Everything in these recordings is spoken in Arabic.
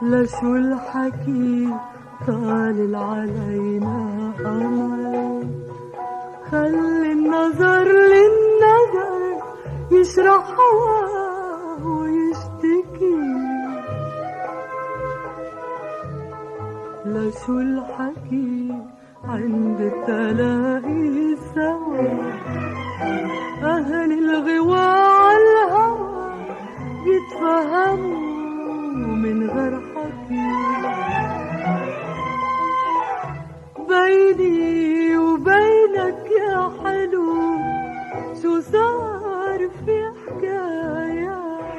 لشو الحكي طالل علينا قمر، خلي النظر للنظر يشرح هواه ويشتكي. لشو الحكي عند التلاقي سوا، أهل الغوا عالهوى بيتفهموا من غير حكي. بيني وبينك يا حلو شو صار في حكاية،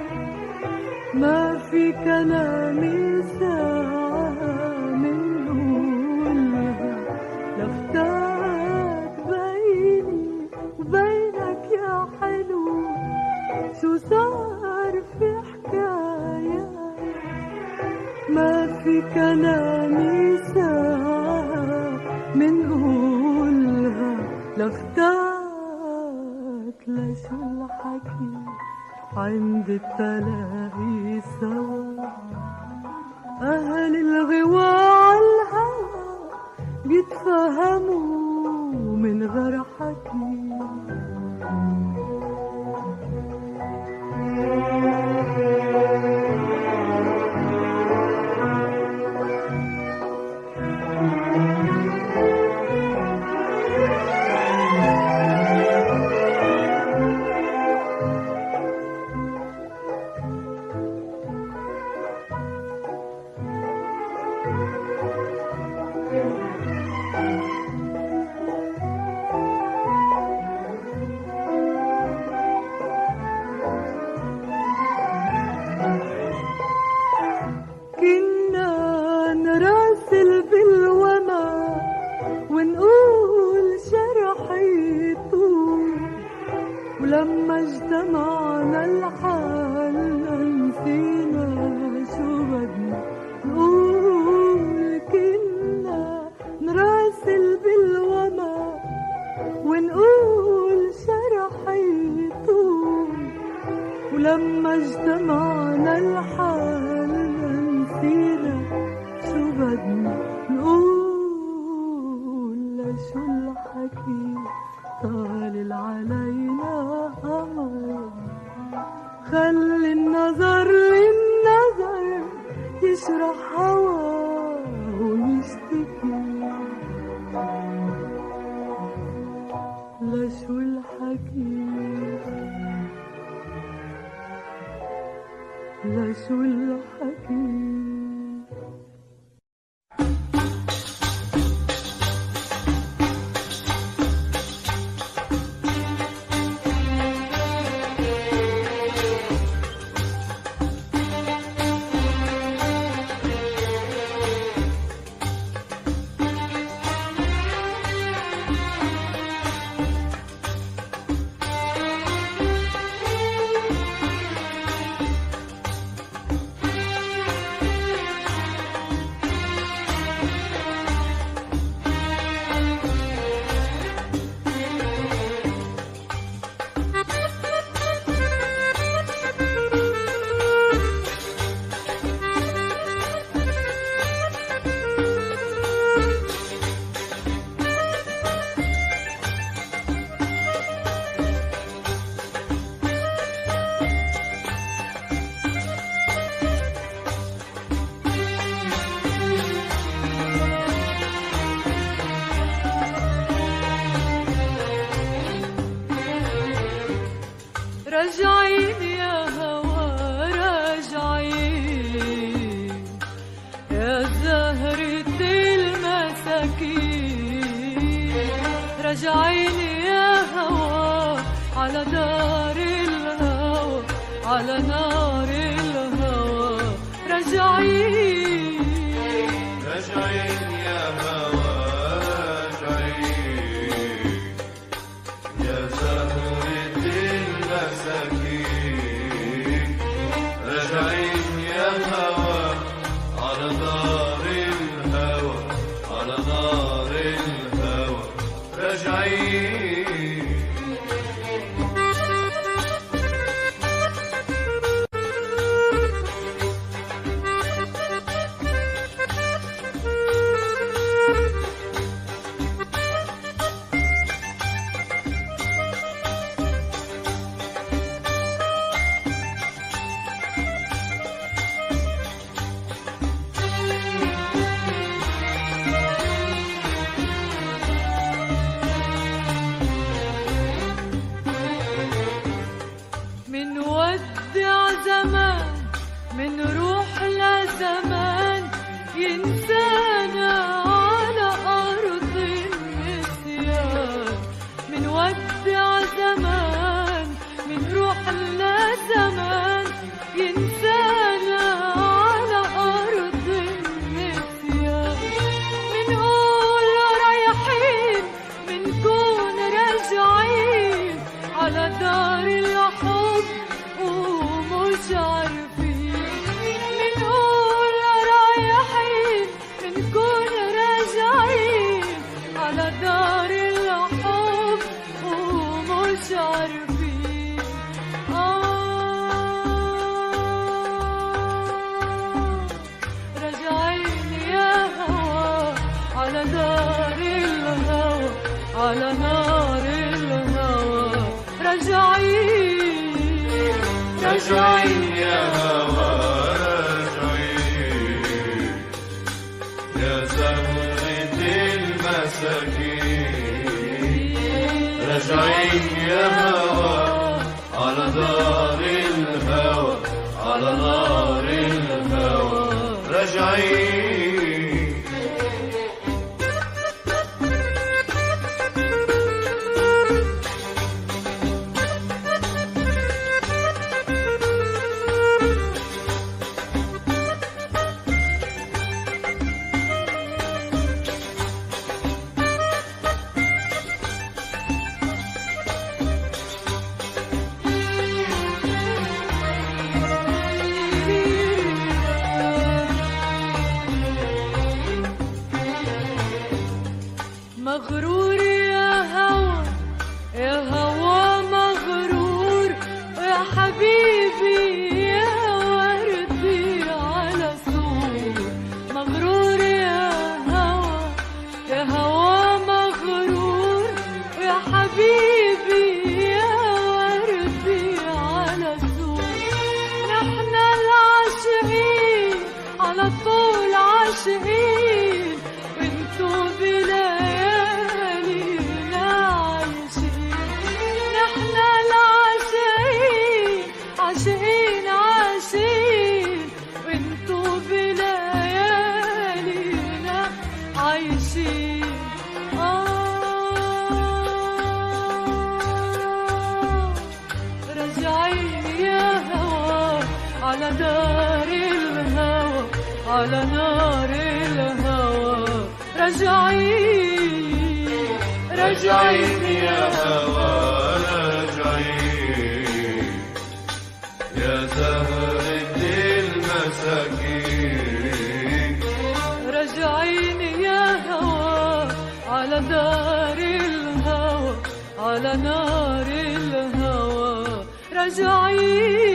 ما في كلامي ساعة منقولها لفتات. بيني وبينك يا حلو شو صار في حكاية، ما في كلامي ساعة منقولها لفتات. لشو الحكي عند التلاقي سوا، أهل الغوا عالهوى بيتفهموا من غير حكي. ولما اجتمعنا الحال نسينا شو بدنا نقول. كنا نراسل بالوما ونقول شرح يطول، ولما اجتمعنا الحال نسينا شو بدنا نقول. لشو الحكي طالل علينا قمر، خلي النظر للنظر يشرح هواه ويشتكي. لشو الحكي لشو الحكي. راجعين يا هوا راجعين يا زهرة المساكين، راجعين يا هوا على دار الهوى على نار الهوى. راجعين راجعين يا هوا راجعين يا زهرة المساكين، راجعين يا هوا على نار الهوى على نار الهوى. راجعين من روح لزمان ينسانا على أرض النسيان، من ودع زمان من روح لزمان ينسانا على أرض النسيان، منقول رايحين منكون راجعين على دار الحب ومش عارفين، منقول رايحين منكون راجعين على دار الحب ومش عارفين. راجعين يا هوا على دار الهوى، على نار الهوى راجعين. راجعين يا هوا راجعين يا زهرة المساكين، راجعين يا هوا على دار الهوى، على نار الهوى راجعين. مغرور يا هوا يا هوا مغرور، يا حبيبي يا وردي على سور، مغرور يا هوا مغرور، يا حبيبي يا وردي على سور، نحن العاشقين على طول عاشقين، وانتو بليالينا عايشين، نحن العاشقين عاشقين عايشين، وانتو بليالينا عايشين. راجعين يا هوا على دار الهوى، على نار الهوى راجعين. راجعين يا هوا راجعين يا زهرة المساكين، راجعين يا هوا على دار الهوى، على نار الهوى راجعين.